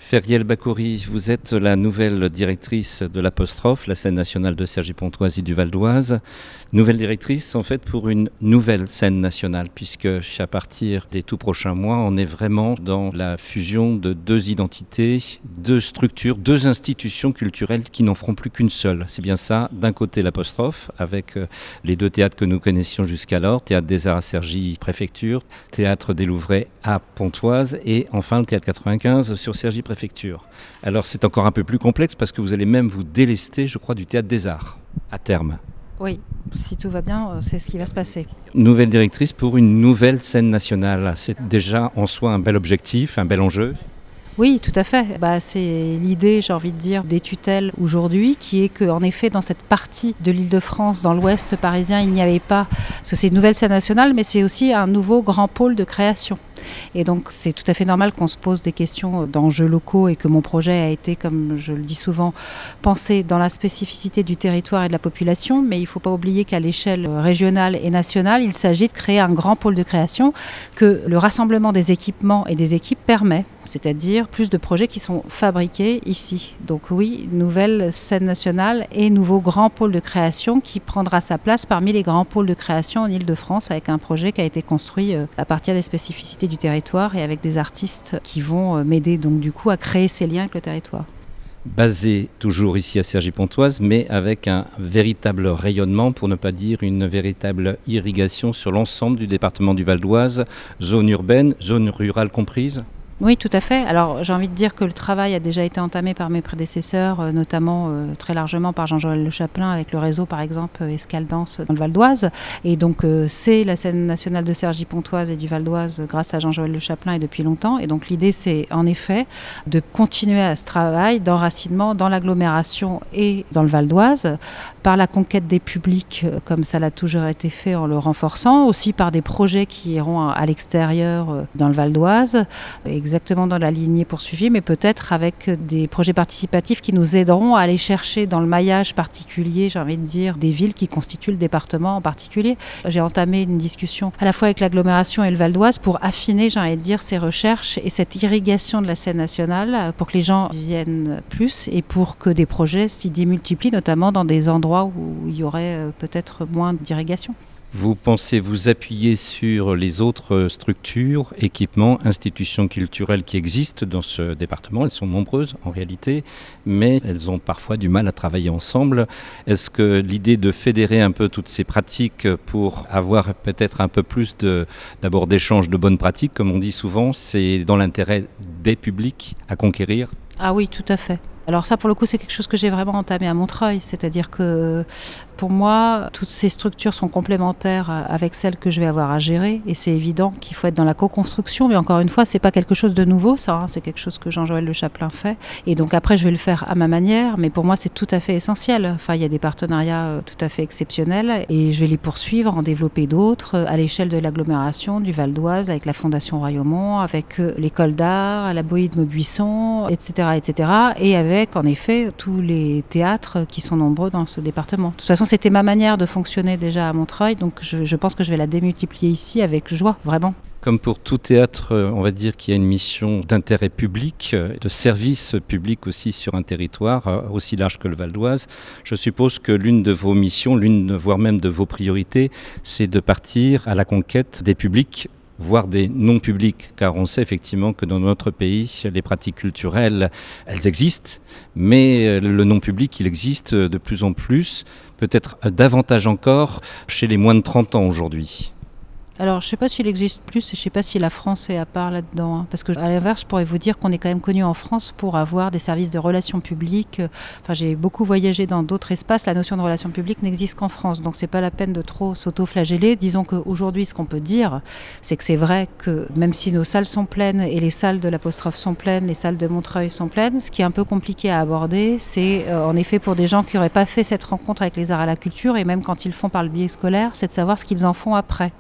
Feriel Bakouri, vous êtes la nouvelle directrice de l'Apostrophe, la scène nationale de Cergy-Pontoise et du Val d'Oise. Nouvelle directrice en fait pour une nouvelle scène nationale, puisque à partir des tout prochains mois, on est vraiment dans la fusion de deux identités, deux structures, deux institutions culturelles qui n'en feront plus qu'une seule. C'est bien ça, d'un côté l'Apostrophe, avec les deux théâtres que nous connaissions jusqu'alors, Théâtre des Arts à Cergy, préfecture, Théâtre des Louvrais à Pontoise et enfin le Théâtre 95 sur Cergy, préfecture. Alors c'est encore un peu plus complexe parce que vous allez même vous délester, je crois, du Théâtre des Arts à terme. Oui, si tout va bien, c'est ce qui va se passer. Nouvelle directrice pour une nouvelle scène nationale. C'est déjà en soi un bel objectif, un bel enjeu. Oui, tout à fait. C'est l'idée, j'ai envie de dire, des tutelles aujourd'hui, qui est qu'en effet, dans cette partie de l'Île-de-France, dans l'ouest parisien, il n'y avait pas, parce que c'est une nouvelle scène nationale, mais c'est aussi un nouveau grand pôle de création. Et donc, c'est tout à fait normal qu'on se pose des questions d'enjeux locaux et que mon projet a été, comme je le dis souvent, pensé dans la spécificité du territoire et de la population. Mais il ne faut pas oublier qu'à l'échelle régionale et nationale, il s'agit de créer un grand pôle de création que le rassemblement des équipements et des équipes permet, c'est-à-dire plus de projets qui sont fabriqués ici. Donc oui, nouvelle scène nationale et nouveau grand pôle de création qui prendra sa place parmi les grands pôles de création en Île-de-France avec un projet qui a été construit à partir des spécificités du territoire et avec des artistes qui vont m'aider donc du coup à créer ces liens avec le territoire. Basé toujours ici à Cergy-Pontoise, mais avec un véritable rayonnement, pour ne pas dire une véritable irrigation sur l'ensemble du département du Val d'Oise, zone urbaine, zone rurale comprise. Oui, tout à fait. Alors, j'ai envie de dire que le travail a déjà été entamé par mes prédécesseurs, notamment très largement par Jean-Joël Le Chapelain avec le réseau, par exemple, Escale Danse dans le Val d'Oise. Et donc, c'est la scène nationale de Cergy-Pontoise et du Val d'Oise grâce à Jean-Joël Le Chapelain et depuis longtemps. Et donc, l'idée, c'est en effet de continuer à ce travail d'enracinement dans l'agglomération et dans le Val d'Oise, par la conquête des publics, comme ça l'a toujours été fait en le renforçant, aussi par des projets qui iront à l'extérieur dans le Val d'Oise, exactement dans la lignée poursuivie, mais peut-être avec des projets participatifs qui nous aideront à aller chercher dans le maillage particulier, j'ai envie de dire, des villes qui constituent le département en particulier. J'ai entamé une discussion à la fois avec l'agglomération et le Val d'Oise pour affiner, j'ai envie de dire, ces recherches et cette irrigation de la scène nationale pour que les gens viennent plus et pour que des projets s'y démultiplient, notamment dans des endroits où il y aurait peut-être moins d'irrigation. Vous pensez vous appuyer sur les autres structures, équipements, institutions culturelles qui existent dans ce département. Elles sont nombreuses en réalité, mais elles ont parfois du mal à travailler ensemble. Est-ce que l'idée de fédérer un peu toutes ces pratiques pour avoir peut-être un peu plus d'abord d'échanges de bonnes pratiques, comme on dit souvent, c'est dans l'intérêt des publics à conquérir ? Ah oui, tout à fait. Alors ça, pour le coup, c'est quelque chose que j'ai vraiment entamé à Montreuil. C'est-à-dire que pour moi, toutes ces structures sont complémentaires avec celles que je vais avoir à gérer. Et c'est évident qu'il faut être dans la co-construction. Mais encore une fois, c'est pas quelque chose de nouveau, ça. C'est quelque chose que Jean-Joël Le Chapelain fait. Et donc après, je vais le faire à ma manière. Mais pour moi, c'est tout à fait essentiel. Enfin, il y a des partenariats tout à fait exceptionnels. Et je vais les poursuivre, en développer d'autres à l'échelle de l'agglomération du Val d'Oise, avec la Fondation Royaumont, avec l'école d'art, la Boïe de Maubuisson, etc., etc. Et avec, en effet, tous les théâtres qui sont nombreux dans ce département. De toute façon, c'était ma manière de fonctionner déjà à Montreuil, donc je pense que je vais la démultiplier ici avec joie, vraiment. Comme pour tout théâtre, on va dire qu'il y a une mission d'intérêt public, de service public aussi sur un territoire aussi large que le Val d'Oise. Je suppose que l'une de vos missions, voire même de vos priorités, c'est de partir à la conquête des publics, voire des non-publics, car on sait effectivement que dans notre pays, les pratiques culturelles, elles existent, mais le non-public, il existe de plus en plus, peut-être davantage encore chez les moins de 30 ans aujourd'hui. Alors, je ne sais pas s'il existe plus et je ne sais pas si la France est à part là-dedans. Parce que, à l'inverse, je pourrais vous dire qu'on est quand même connu en France pour avoir des services de relations publiques. Enfin, j'ai beaucoup voyagé dans d'autres espaces. La notion de relations publiques n'existe qu'en France. Donc, ce n'est pas la peine de trop s'auto-flageller. Disons qu'aujourd'hui, ce qu'on peut dire, c'est que c'est vrai que même si nos salles sont pleines et les salles de l'Apostrophe sont pleines, les salles de Montreuil sont pleines, ce qui est un peu compliqué à aborder, c'est en effet pour des gens qui n'auraient pas fait cette rencontre avec les arts et la culture, et même quand ils le font par le biais scolaire, c'est de savoir ce qu'ils en font après.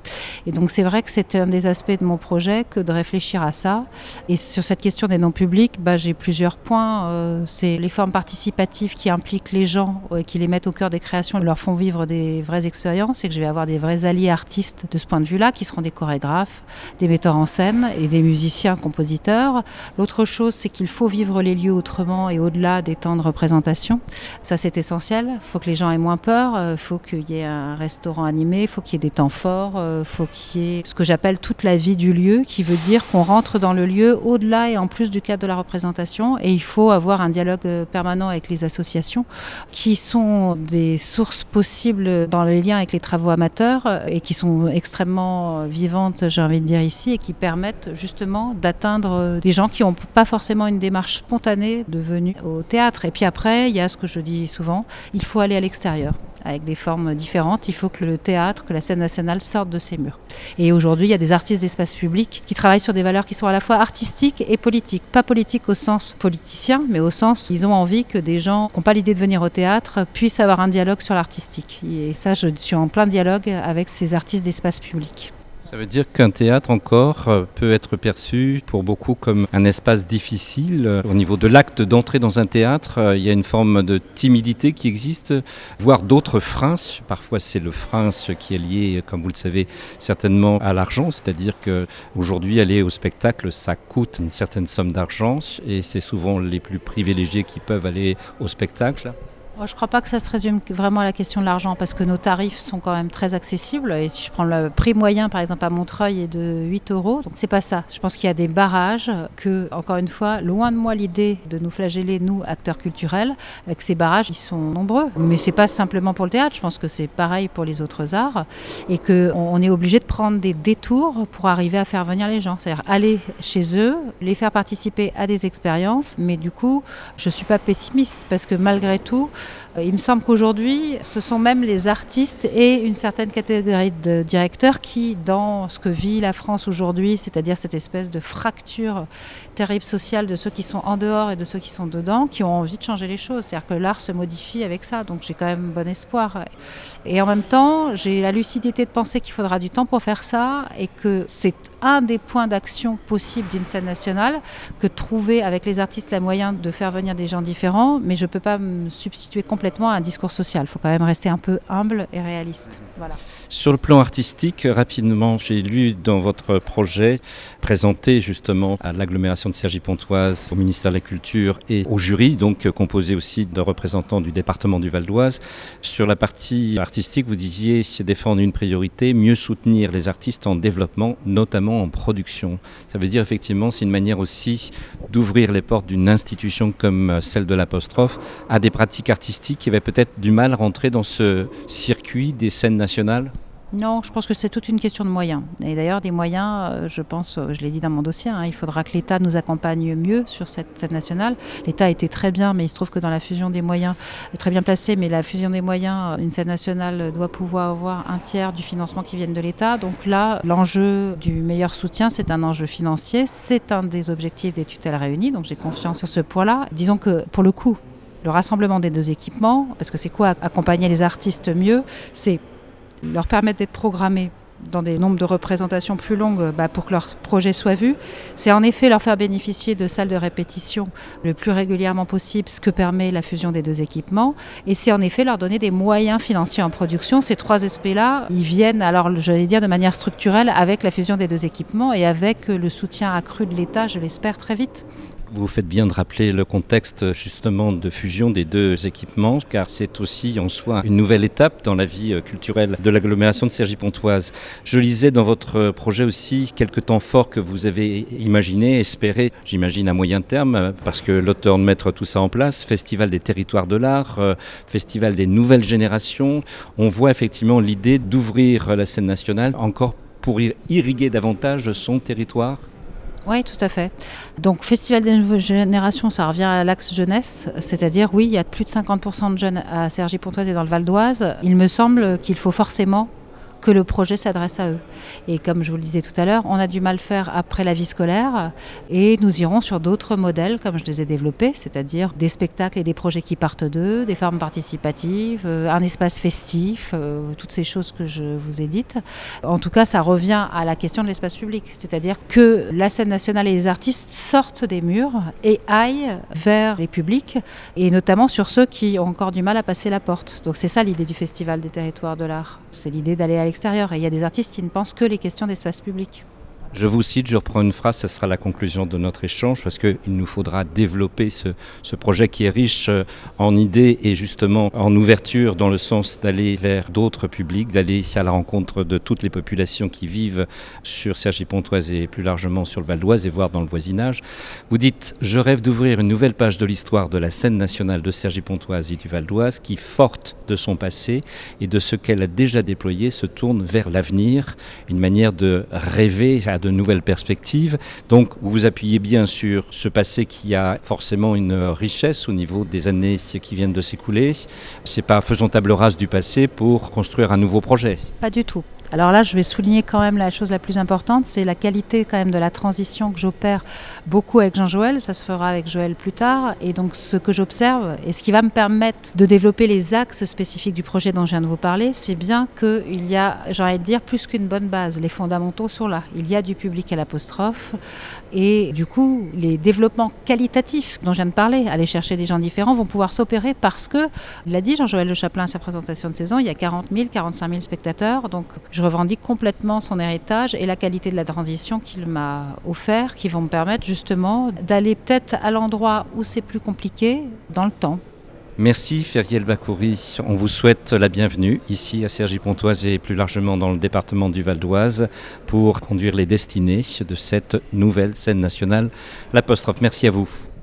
Et donc c'est vrai que c'était un des aspects de mon projet que de réfléchir à ça. Et sur cette question des noms publics, j'ai plusieurs points. C'est les formes participatives qui impliquent les gens, qui les mettent au cœur des créations, leur font vivre des vraies expériences et que je vais avoir des vrais alliés artistes de ce point de vue-là, qui seront des chorégraphes, des metteurs en scène et des musiciens, compositeurs. L'autre chose, c'est qu'il faut vivre les lieux autrement et au-delà des temps de représentation. Ça, c'est essentiel. Il faut que les gens aient moins peur. Il faut qu'il y ait un restaurant animé. Il faut qu'il y ait des temps forts. Il faut qu'il y ait ce que j'appelle toute la vie du lieu, qui veut dire qu'on rentre dans le lieu au-delà et en plus du cadre de la représentation. Et il faut avoir un dialogue permanent avec les associations qui sont des sources possibles dans les liens avec les travaux amateurs et qui sont extrêmement vivantes, j'ai envie de dire ici, et qui permettent justement d'atteindre des gens qui n'ont pas forcément une démarche spontanée de venue au théâtre. Et puis après, il y a ce que je dis souvent, il faut aller à l'extérieur avec des formes différentes. Il faut que le théâtre, que la scène nationale sorte de ses murs. Et aujourd'hui, il y a des artistes d'espace public qui travaillent sur des valeurs qui sont à la fois artistiques et politiques. Pas politiques au sens politicien, mais au sens ils ont envie que des gens qui n'ont pas l'idée de venir au théâtre puissent avoir un dialogue sur l'artistique. Et ça, je suis en plein dialogue avec ces artistes d'espace public. Ça veut dire qu'un théâtre encore peut être perçu pour beaucoup comme un espace difficile. Au niveau de l'acte d'entrer dans un théâtre, il y a une forme de timidité qui existe, voire d'autres freins. Parfois c'est le frein qui est lié, comme vous le savez, certainement à l'argent. C'est-à-dire qu'aujourd'hui aller au spectacle, ça coûte une certaine somme d'argent et c'est souvent les plus privilégiés qui peuvent aller au spectacle. Je ne crois pas que ça se résume vraiment à la question de l'argent parce que nos tarifs sont quand même très accessibles. Et si je prends le prix moyen, par exemple, à Montreuil est de 8 €. Donc, c'est pas ça. Je pense qu'il y a des barrages que, encore une fois, loin de moi l'idée de nous flageller, nous, acteurs culturels, que ces barrages, ils sont nombreux. Mais c'est pas simplement pour le théâtre. Je pense que c'est pareil pour les autres arts et qu'on est obligé de prendre des détours pour arriver à faire venir les gens. C'est-à-dire aller chez eux, les faire participer à des expériences. Mais du coup, je suis pas pessimiste parce que malgré tout, il me semble qu'aujourd'hui, ce sont même les artistes et une certaine catégorie de directeurs qui, dans ce que vit la France aujourd'hui, c'est-à-dire cette espèce de fracture terrible sociale de ceux qui sont en dehors et de ceux qui sont dedans, qui ont envie de changer les choses. C'est-à-dire que l'art se modifie avec ça, donc j'ai quand même bon espoir. Et en même temps, j'ai la lucidité de penser qu'il faudra du temps pour faire ça et que c'est un des points d'action possibles d'une scène nationale que de trouver avec les artistes les moyens de faire venir des gens différents, mais je ne peux pas me substituer complètement à un discours social. Il faut quand même rester un peu humble et réaliste. Voilà. Sur le plan artistique, rapidement, j'ai lu dans votre projet présenté justement à l'agglomération de Cergy-Pontoise, au ministère de la Culture et au jury, donc composé aussi de représentants du département du Val d'Oise. Sur la partie artistique, vous disiez c'est défendre une priorité, mieux soutenir les artistes en développement, notamment en production. Ça veut dire effectivement c'est une manière aussi d'ouvrir les portes d'une institution comme celle de l'Apostrophe à des pratiques artistiques qui avaient peut-être du mal à rentrer dans ce circuit des scènes nationales. Non, je pense que c'est toute une question de moyens. Et d'ailleurs, des moyens, je pense, je l'ai dit dans mon dossier, il faudra que l'État nous accompagne mieux sur cette scène nationale. L'État était très bien, mais il se trouve que dans la fusion des moyens, très bien placé, mais la fusion des moyens, une scène nationale doit pouvoir avoir un tiers du financement qui vienne de l'État. Donc là, l'enjeu du meilleur soutien, c'est un enjeu financier. C'est un des objectifs des tutelles réunies, donc j'ai confiance sur ce point-là. Disons que, pour le coup, le rassemblement des deux équipements, parce que c'est quoi accompagner les artistes mieux, c'est leur permettre d'être programmés dans des nombres de représentations plus longues pour que leur projet soit vu. C'est en effet leur faire bénéficier de salles de répétition le plus régulièrement possible, ce que permet la fusion des deux équipements. Et c'est en effet leur donner des moyens financiers en production. Ces trois aspects-là, ils viennent, alors j'allais dire de manière structurelle, avec la fusion des deux équipements et avec le soutien accru de l'État, je l'espère, très vite. Vous faites bien de rappeler le contexte justement de fusion des deux équipements, car c'est aussi en soi une nouvelle étape dans la vie culturelle de l'agglomération de Cergy-Pontoise. Je lisais dans votre projet aussi quelques temps forts que vous avez imaginé, espéré, j'imagine à moyen terme, parce que l'auteur de mettre tout ça en place, Festival des territoires de l'art, Festival des nouvelles générations. On voit effectivement l'idée d'ouvrir la scène nationale encore pour irriguer davantage son territoire. Oui, tout à fait. Donc, Festival des Nouvelles Générations, ça revient à l'axe jeunesse, c'est-à-dire, oui, il y a plus de 50% de jeunes à Cergy-Pontoise et dans le Val d'Oise. Il me semble qu'il faut forcément que le projet s'adresse à eux. Et comme je vous le disais tout à l'heure, on a du mal faire après la vie scolaire et nous irons sur d'autres modèles comme je les ai développés, c'est-à-dire des spectacles et des projets qui partent d'eux, des formes participatives, un espace festif, toutes ces choses que je vous ai dites. En tout cas, ça revient à la question de l'espace public, c'est-à-dire que la scène nationale et les artistes sortent des murs et aillent vers les publics, et notamment sur ceux qui ont encore du mal à passer la porte. Donc c'est ça l'idée du Festival des territoires de l'art, c'est l'idée d'aller à l'extérieur. Et il y a des artistes qui ne pensent que les questions d'espace public. Je vous cite, je reprends une phrase, ce sera la conclusion de notre échange, parce qu'il nous faudra développer ce projet qui est riche en idées et justement en ouverture dans le sens d'aller vers d'autres publics, d'aller à la rencontre de toutes les populations qui vivent sur Cergy-Pontoise et plus largement sur le Val d'Oise et voire dans le voisinage. Vous dites, je rêve d'ouvrir une nouvelle page de l'histoire de la scène nationale de Cergy-Pontoise et du Val d'Oise qui, forte de son passé et de ce qu'elle a déjà déployé, se tourne vers l'avenir, une manière de rêver à de nouvelles perspectives. Donc vous vous appuyez bien sur ce passé qui a forcément une richesse au niveau des années qui viennent de s'écouler. C'est pas faisons table rase du passé pour construire un nouveau projet. Pas du tout. Alors là, je vais souligner quand même la chose la plus importante, c'est la qualité quand même de la transition que j'opère beaucoup avec Jean-Joël. Ça se fera avec Joël plus tard. Et donc ce que j'observe et ce qui va me permettre de développer les axes spécifiques du projet dont je viens de vous parler, c'est bien qu'il y a, j'ai envie de dire, plus qu'une bonne base. Les fondamentaux sont là. Il y a du public à l'apostrophe. Et du coup, les développements qualitatifs dont je viens de parler, aller chercher des gens différents, vont pouvoir s'opérer parce que, il l'a dit Jean-Joël Le Chapelain à sa présentation de saison, il y a 40 000, 45 000 spectateurs. Donc je revendique complètement son héritage et la qualité de la transition qu'il m'a offert, qui vont me permettre justement d'aller peut-être à l'endroit où c'est plus compliqué dans le temps. Merci Feriel Bakouri, on vous souhaite la bienvenue ici à Cergy-Pontoise et plus largement dans le département du Val d'Oise pour conduire les destinées de cette nouvelle scène nationale, l'apostrophe. Merci à vous.